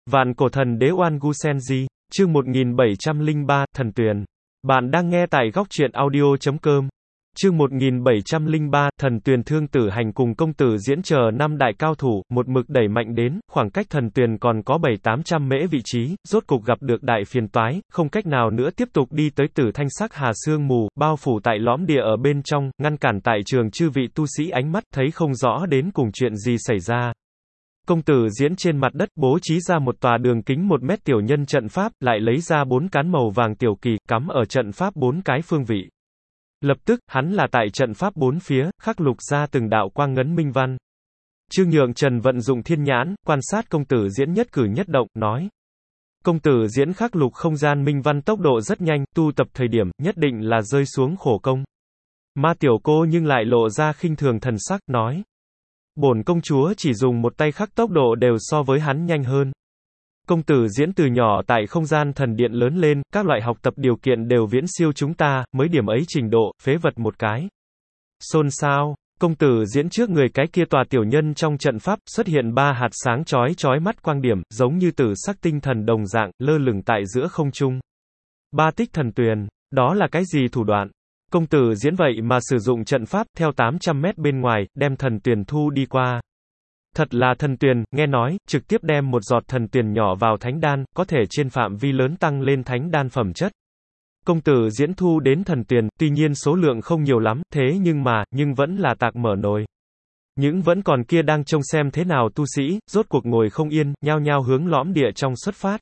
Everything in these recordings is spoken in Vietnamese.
Vạn cổ thần đế Oan Gu Senji, chương 1703, Thần Tuyền. Bạn đang nghe tại góc truyện audio.com. Chương 1703, Thần Tuyền. Thương Tử Hành cùng Công Tử Diễn chờ năm đại cao thủ, một mực đẩy mạnh đến, khoảng cách Thần Tuyền còn có 7-800 mễ vị trí, rốt cục gặp được đại phiền toái, không cách nào nữa tiếp tục đi tới Tử Thanh sắc hà sương mù, bao phủ tại lõm địa ở bên trong, ngăn cản tại trường chư vị tu sĩ ánh mắt, thấy không rõ đến cùng chuyện gì xảy ra. Công Tử Diễn trên mặt đất bố trí ra một tòa đường kính 1 mét tiểu nhân trận pháp, lại lấy ra 4 cán màu vàng tiểu kỳ, cắm ở trận pháp 4 cái phương vị. Lập tức, hắn là tại trận pháp 4 phía, khắc lục ra từng đạo quang ngấn minh văn. Trương Nhượng Trần vận dụng thiên nhãn, quan sát Công Tử Diễn nhất cử nhất động, nói. Công Tử Diễn khắc lục không gian minh văn tốc độ rất nhanh, tu tập thời điểm, nhất định là rơi xuống khổ công. Ma Tiểu Cô nhưng lại lộ ra khinh thường thần sắc, nói. Bổn công chúa chỉ dùng một tay khắc tốc độ đều so với hắn nhanh hơn. Công Tử Diễn từ nhỏ tại không gian thần điện lớn lên, các loại học tập điều kiện đều viễn siêu chúng ta, mới điểm ấy trình độ, phế vật một cái. Xôn xao, Công Tử Diễn trước người cái kia tòa tiểu nhân trong trận pháp, xuất hiện 3 hạt sáng chói mắt quang điểm, giống như tử sắc tinh thần đồng dạng, lơ lửng tại giữa không trung. 3 tích thần tuyền, đó là cái gì thủ đoạn? Công Tử Diễn vậy mà sử dụng trận pháp, theo 800 mét bên ngoài, đem thần tuyền thu đi qua. Thật là thần tuyền, nghe nói, trực tiếp đem một giọt thần tuyền nhỏ vào thánh đan, có thể trên phạm vi lớn tăng lên thánh đan phẩm chất. Công Tử Diễn thu đến thần tuyền, tuy nhiên số lượng không nhiều lắm, thế nhưng vẫn là tạc mở nồi. Những vẫn còn kia đang trông xem thế nào tu sĩ, rốt cuộc ngồi không yên, nhao nhao hướng lõm địa trong xuất phát.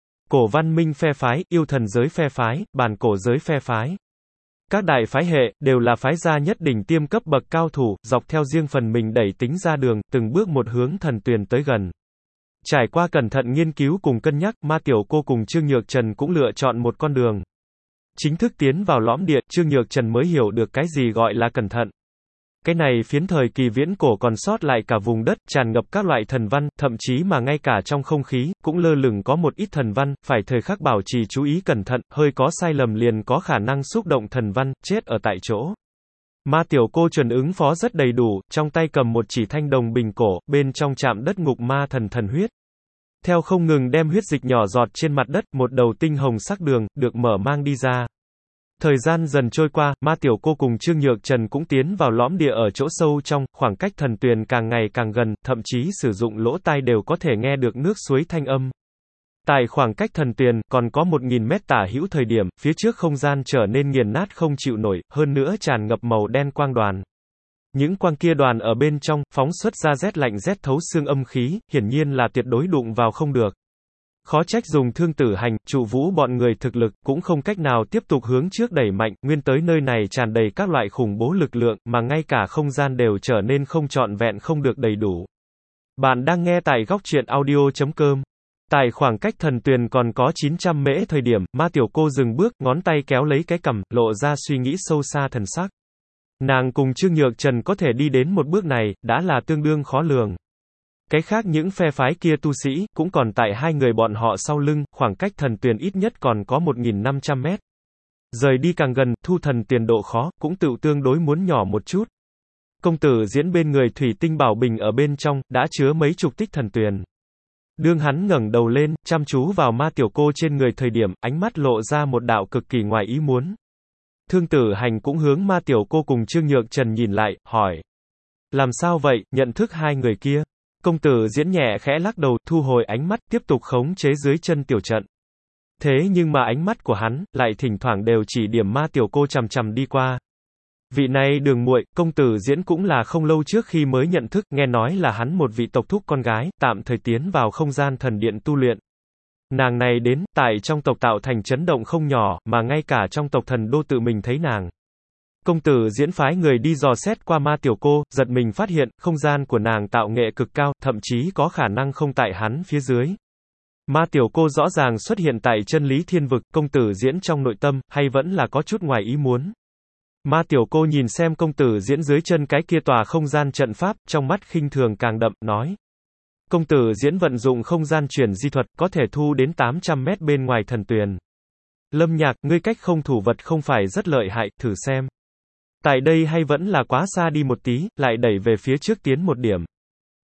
Cổ văn minh phe phái, yêu thần giới phe phái, bản cổ giới phe phái. Các đại phái hệ, đều là phái gia nhất đỉnh tiêm cấp bậc cao thủ, dọc theo riêng phần mình đẩy tính ra đường, từng bước một hướng thần tuyền tới gần. Trải qua cẩn thận nghiên cứu cùng cân nhắc, Ma Tiểu Cô cùng Trương Nhược Trần cũng lựa chọn một con đường. Chính thức tiến vào lõm địa, Trương Nhược Trần mới hiểu được cái gì gọi là cẩn thận. Cái này phiến thời kỳ viễn cổ còn sót lại cả vùng đất, tràn ngập các loại thần văn, thậm chí mà ngay cả trong không khí, cũng lơ lửng có một ít thần văn, phải thời khắc bảo trì chú ý cẩn thận, hơi có sai lầm liền có khả năng xúc động thần văn, chết ở tại chỗ. Ma Tiểu Cô chuẩn ứng phó rất đầy đủ, trong tay cầm một chỉ thanh đồng bình cổ, bên trong chạm đất ngục ma thần huyết. Theo không ngừng đem huyết dịch nhỏ giọt trên mặt đất, một đầu tinh hồng sắc đường, được mở mang đi ra. Thời gian dần trôi qua, Ma Tiểu Cô cùng Trương Nhược Trần cũng tiến vào lõm địa ở chỗ sâu trong, khoảng cách thần tuyền càng ngày càng gần, thậm chí sử dụng lỗ tai đều có thể nghe được nước suối thanh âm. Tại khoảng cách thần tuyền, còn có 1000 mét tả hữu thời điểm, phía trước không gian trở nên nghiền nát không chịu nổi, hơn nữa tràn ngập màu đen quang đoàn. Những quang kia đoàn ở bên trong, phóng xuất ra rét lạnh rét thấu xương âm khí, hiển nhiên là tuyệt đối đụng vào không được. Khó trách dùng Thương Tử Hành, Trụ Vũ bọn người thực lực, cũng không cách nào tiếp tục hướng trước đẩy mạnh, nguyên tới nơi này tràn đầy các loại khủng bố lực lượng, mà ngay cả không gian đều trở nên không trọn vẹn không được đầy đủ. Bạn đang nghe tại góc truyện audio.com. Tại khoảng cách thần tuyền còn có 900 mễ thời điểm, Ma Tiểu Cô dừng bước, ngón tay kéo lấy cái cằm, lộ ra suy nghĩ sâu xa thần sắc. Nàng cùng Trương Nhược Trần có thể đi đến một bước này, đã là tương đương khó lường. Cái khác những phe phái kia tu sĩ, cũng còn tại hai người bọn họ sau lưng, khoảng cách thần tuyền ít nhất còn có 1500 mét. Rời đi càng gần, thu thần tuyền độ khó, cũng tự tương đối muốn nhỏ một chút. Công Tử Diễn bên người thủy tinh bảo bình ở bên trong, đã chứa mấy chục tích thần tuyền. Đương hắn ngẩng đầu lên, chăm chú vào Ma Tiểu Cô trên người thời điểm, ánh mắt lộ ra một đạo cực kỳ ngoài ý muốn. Thương Tử Hành cũng hướng Ma Tiểu Cô cùng Trương Nhược Trần nhìn lại, hỏi. Làm sao vậy, nhận thức hai người kia? Công Tử Diễn nhẹ khẽ lắc đầu, thu hồi ánh mắt, tiếp tục khống chế dưới chân tiểu trận. Thế nhưng mà ánh mắt của hắn, lại thỉnh thoảng đều chỉ điểm Ma Tiểu Cô chằm đi qua. Vị này Đường muội, Công Tử Diễn cũng là không lâu trước khi mới nhận thức, nghe nói là hắn một vị tộc thúc con gái, tạm thời tiến vào không gian thần điện tu luyện. Nàng này đến, tại trong tộc tạo thành chấn động không nhỏ, mà ngay cả trong tộc thần đô tự mình thấy nàng. Công Tử Diễn phái người đi dò xét qua Ma Tiểu Cô, giật mình phát hiện, không gian của nàng tạo nghệ cực cao, thậm chí có khả năng không tại hắn phía dưới. Ma Tiểu Cô rõ ràng xuất hiện tại chân lý thiên vực, Công Tử Diễn trong nội tâm, hay vẫn là có chút ngoài ý muốn. Ma Tiểu Cô nhìn xem Công Tử Diễn dưới chân cái kia tòa không gian trận pháp, trong mắt khinh thường càng đậm, nói. Công Tử Diễn vận dụng không gian chuyển di thuật, có thể thu đến 800 mét bên ngoài thần tuyền. Lâm Nhạc, ngươi cách không thủ vật không phải rất lợi hại, thử xem. Tại đây hay vẫn là quá xa đi một tí, lại đẩy về phía trước tiến một điểm.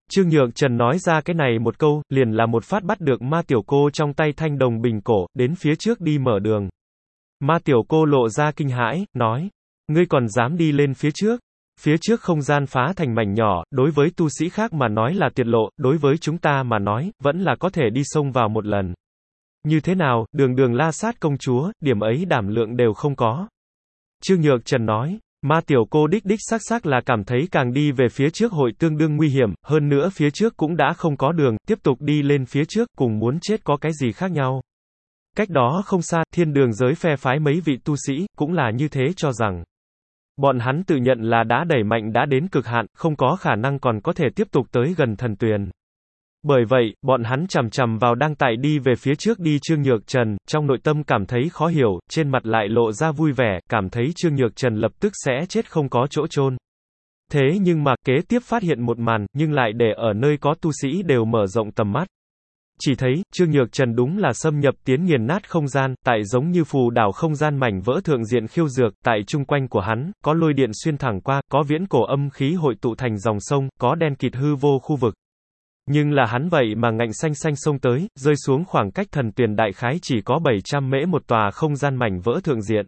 Trương Nhược Trần nói ra cái này một câu, liền là một phát bắt được Ma Tiểu Cô trong tay thanh đồng bình cổ, đến phía trước đi mở đường. Ma Tiểu Cô lộ ra kinh hãi, nói, ngươi còn dám đi lên phía trước? Phía trước không gian phá thành mảnh nhỏ, đối với tu sĩ khác mà nói là tiệt lộ, đối với chúng ta mà nói, vẫn là có thể đi xông vào một lần. Như thế nào, đường đường La Sát công chúa, điểm ấy đảm lượng đều không có. Trương Nhược Trần nói, Ma Tiểu Cô đích xác là cảm thấy càng đi về phía trước hội tương đương nguy hiểm, hơn nữa phía trước cũng đã không có đường, tiếp tục đi lên phía trước, cùng muốn chết có cái gì khác nhau. Cách đó không xa, thiên đường giới phe phái mấy vị tu sĩ, cũng là như thế cho rằng. Bọn hắn tự nhận là đã đẩy mạnh đã đến cực hạn, không có khả năng còn có thể tiếp tục tới gần thần tuyền. Bởi vậy, bọn hắn chằm chằm vào đang tại đi về phía trước đi Trương Nhược Trần, trong nội tâm cảm thấy khó hiểu, trên mặt lại lộ ra vui vẻ, cảm thấy Trương Nhược Trần lập tức sẽ chết không có chỗ chôn. Thế nhưng mà, kế tiếp phát hiện một màn, nhưng lại để ở nơi có tu sĩ đều mở rộng tầm mắt. Chỉ thấy, Trương Nhược Trần đúng là xâm nhập tiến nghiền nát không gian, tại giống như phù đảo không gian mảnh vỡ thượng diện khiêu dược, tại chung quanh của hắn, có lôi điện xuyên thẳng qua, có viễn cổ âm khí hội tụ thành dòng sông, có đen kịt hư vô khu vực. Nhưng là hắn vậy mà ngạnh xanh xanh xông tới, rơi xuống khoảng cách thần tuyền đại khái chỉ có 700 mễ một tòa không gian mảnh vỡ thượng diện.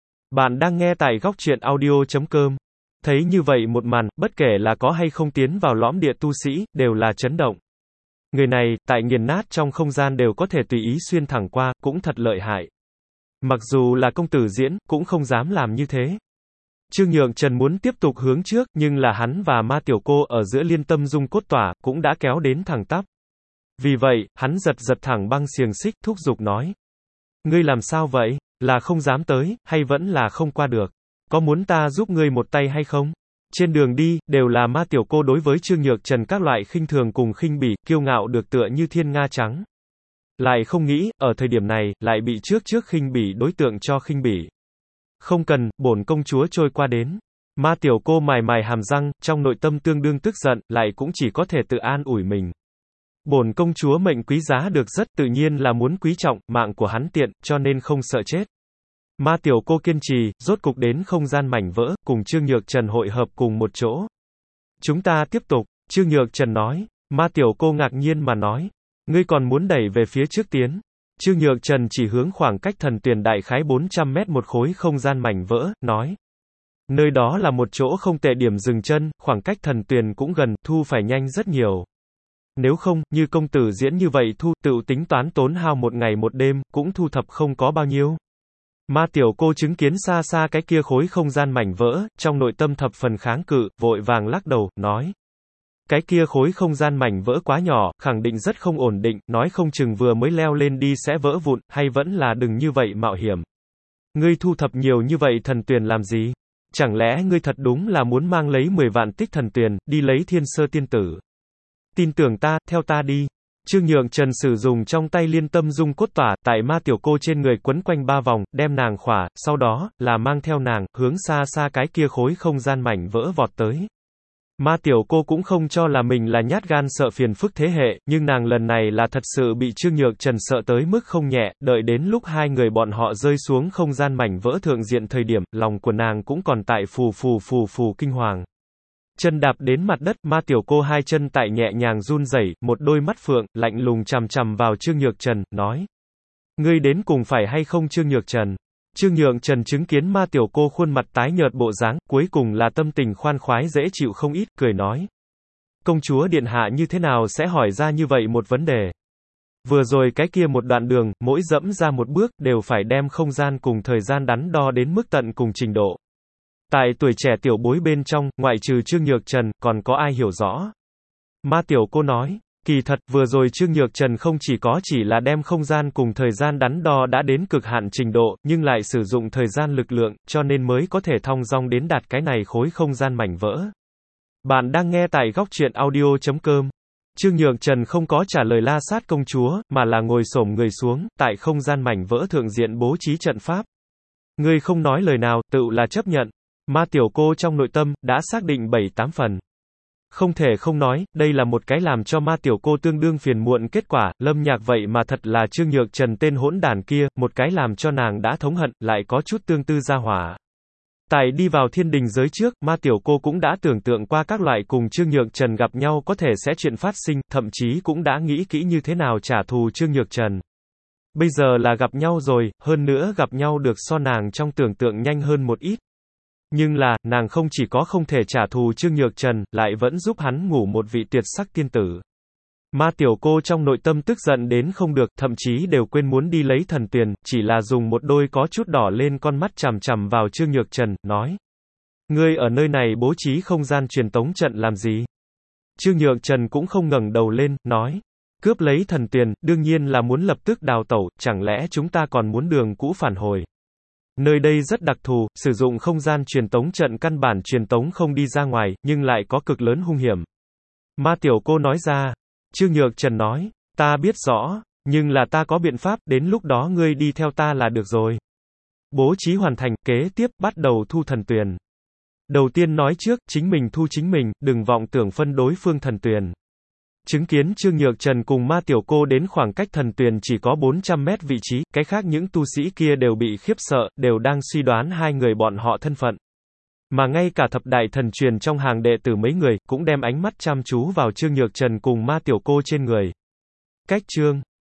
Bạn đang nghe tại góc truyện audio.com. Thấy như vậy một màn, bất kể là có hay không tiến vào lõm địa tu sĩ, đều là chấn động. Người này, tại nghiền nát trong không gian đều có thể tùy ý xuyên thẳng qua, cũng thật lợi hại. Mặc dù là công tử Diễn, cũng không dám làm như thế. Trương Nhược Trần muốn tiếp tục hướng trước, nhưng là hắn và Ma Tiểu Cô ở giữa liên tâm dung cốt tỏa, cũng đã kéo đến thẳng tắp. Vì vậy, hắn giật thẳng băng xiềng xích, thúc giục nói. Ngươi làm sao vậy? Là không dám tới, hay vẫn là không qua được? Có muốn ta giúp ngươi một tay hay không? Trên đường đi, đều là Ma Tiểu Cô đối với Trương Nhược Trần các loại khinh thường cùng khinh bỉ, kiêu ngạo được tựa như thiên nga trắng. Lại không nghĩ, ở thời điểm này, lại bị trước khinh bỉ đối tượng cho khinh bỉ. Không cần, bổn công chúa trôi qua đến. Ma Tiểu Cô mài hàm răng, trong nội tâm tương đương tức giận, lại cũng chỉ có thể tự an ủi mình. Bổn công chúa mệnh quý giá được rất tự nhiên là muốn quý trọng, mạng của hắn tiện, cho nên không sợ chết. Ma Tiểu Cô kiên trì, rốt cục đến không gian mảnh vỡ, cùng Trương Nhược Trần hội hợp cùng một chỗ. Chúng ta tiếp tục, Trương Nhược Trần nói. Ma Tiểu Cô ngạc nhiên mà nói. Ngươi còn muốn đẩy về phía trước tiến. Trương Nhược Trần chỉ hướng khoảng cách thần tuyền đại khái 400 mét một khối không gian mảnh vỡ, nói. Nơi đó là một chỗ không tệ điểm dừng chân, khoảng cách thần tuyền cũng gần, thu phải nhanh rất nhiều. Nếu không, như công tử Diễn như vậy thu, tự tính toán tốn hao một ngày một đêm, cũng thu thập không có bao nhiêu. Ma Tiểu Cô chứng kiến xa xa cái kia khối không gian mảnh vỡ, trong nội tâm thập phần kháng cự, vội vàng lắc đầu, nói. Cái kia khối không gian mảnh vỡ quá nhỏ, khẳng định rất không ổn định, nói không chừng vừa mới leo lên đi sẽ vỡ vụn, hay vẫn là đừng như vậy mạo hiểm. Ngươi thu thập nhiều như vậy thần tuyền làm gì? Chẳng lẽ ngươi thật đúng là muốn mang lấy 10 vạn tích thần tuyền, đi lấy thiên sơ tiên tử? Tin tưởng ta, theo ta đi. Trương Nhược Trần sử dụng trong tay liên tâm dung cốt tỏa, tại Ma Tiểu Cô trên người quấn quanh 3 vòng, đem nàng khỏa, sau đó, là mang theo nàng, hướng xa cái kia khối không gian mảnh vỡ vọt tới. Ma Tiểu Cô cũng không cho là mình là nhát gan sợ phiền phức thế hệ, nhưng nàng lần này là thật sự bị Trương Nhược Trần sợ tới mức không nhẹ, đợi đến lúc hai người bọn họ rơi xuống không gian mảnh vỡ thượng diện thời điểm, lòng của nàng cũng còn tại phù kinh hoàng. Chân đạp đến mặt đất, Ma Tiểu Cô hai chân tại nhẹ nhàng run rẩy, một đôi mắt phượng, lạnh lùng chằm vào Trương Nhược Trần, nói. Ngươi đến cùng phải hay không Trương Nhược Trần? Trương Nhược Trần chứng kiến Ma Tiểu Cô khuôn mặt tái nhợt bộ dáng, cuối cùng là tâm tình khoan khoái dễ chịu không ít, cười nói. Công chúa điện hạ như thế nào sẽ hỏi ra như vậy một vấn đề? Vừa rồi cái kia một đoạn đường, mỗi dẫm ra một bước, đều phải đem không gian cùng thời gian đắn đo đến mức tận cùng trình độ. Tại tuổi trẻ tiểu bối bên trong, ngoại trừ Trương Nhược Trần, còn có ai hiểu rõ? Ma Tiểu Cô nói. Kỳ thật, vừa rồi Trương Nhược Trần không chỉ là đem không gian cùng thời gian đắn đo đã đến cực hạn trình độ, nhưng lại sử dụng thời gian lực lượng, cho nên mới có thể thong dong đến đạt cái này khối không gian mảnh vỡ. Bạn đang nghe tại góc truyện audio.com. Trương Nhược Trần không có trả lời La Sát công chúa, mà là ngồi xổm người xuống, tại không gian mảnh vỡ thượng diện bố trí trận pháp. Ngươi không nói lời nào, tự là chấp nhận. Ma Tiểu Cô trong nội tâm, đã xác định 7-8 phần. Không thể không nói, đây là một cái làm cho Ma Tiểu Cô tương đương phiền muộn kết quả, Lâm Nhạc vậy mà thật là Trương Nhược Trần tên hỗn đản kia, một cái làm cho nàng đã thống hận, lại có chút tương tư ra hỏa. Tại đi vào thiên đình giới trước, Ma Tiểu Cô cũng đã tưởng tượng qua các loại cùng Trương Nhược Trần gặp nhau có thể sẽ chuyện phát sinh, thậm chí cũng đã nghĩ kỹ như thế nào trả thù Trương Nhược Trần. Bây giờ là gặp nhau rồi, hơn nữa gặp nhau được so nàng trong tưởng tượng nhanh hơn một ít. Nhưng là, nàng không chỉ có không thể trả thù Trương Nhược Trần, lại vẫn giúp hắn ngủ một vị tuyệt sắc tiên tử. Ma Tiểu Cô trong nội tâm tức giận đến không được, thậm chí đều quên muốn đi lấy thần tuyền, chỉ là dùng một đôi có chút đỏ lên con mắt chằm chằm vào Trương Nhược Trần, nói. Ngươi ở nơi này bố trí không gian truyền tống trận làm gì? Trương Nhược Trần cũng không ngẩng đầu lên, nói. Cướp lấy thần tuyền, đương nhiên là muốn lập tức đào tẩu, chẳng lẽ chúng ta còn muốn đường cũ phản hồi? Nơi đây rất đặc thù, sử dụng không gian truyền tống trận căn bản truyền tống không đi ra ngoài, nhưng lại có cực lớn hung hiểm. Ma Tiểu Cô nói ra. Trương Nhược Trần nói, ta biết rõ, nhưng là ta có biện pháp, đến lúc đó ngươi đi theo ta là được rồi. Bố trí hoàn thành, kế tiếp, bắt đầu thu thần tuyền. Đầu tiên nói trước, chính mình thu chính mình, đừng vọng tưởng phân đối phương thần tuyền. Chứng kiến Trương Nhược Trần cùng Ma Tiểu Cô đến khoảng cách thần tuyền chỉ có 400 mét vị trí, cái khác những tu sĩ kia đều bị khiếp sợ, đều đang suy đoán hai người bọn họ thân phận. Mà ngay cả thập đại thần truyền trong hàng đệ tử mấy người, cũng đem ánh mắt chăm chú vào Trương Nhược Trần cùng Ma Tiểu Cô trên người. Cách Trương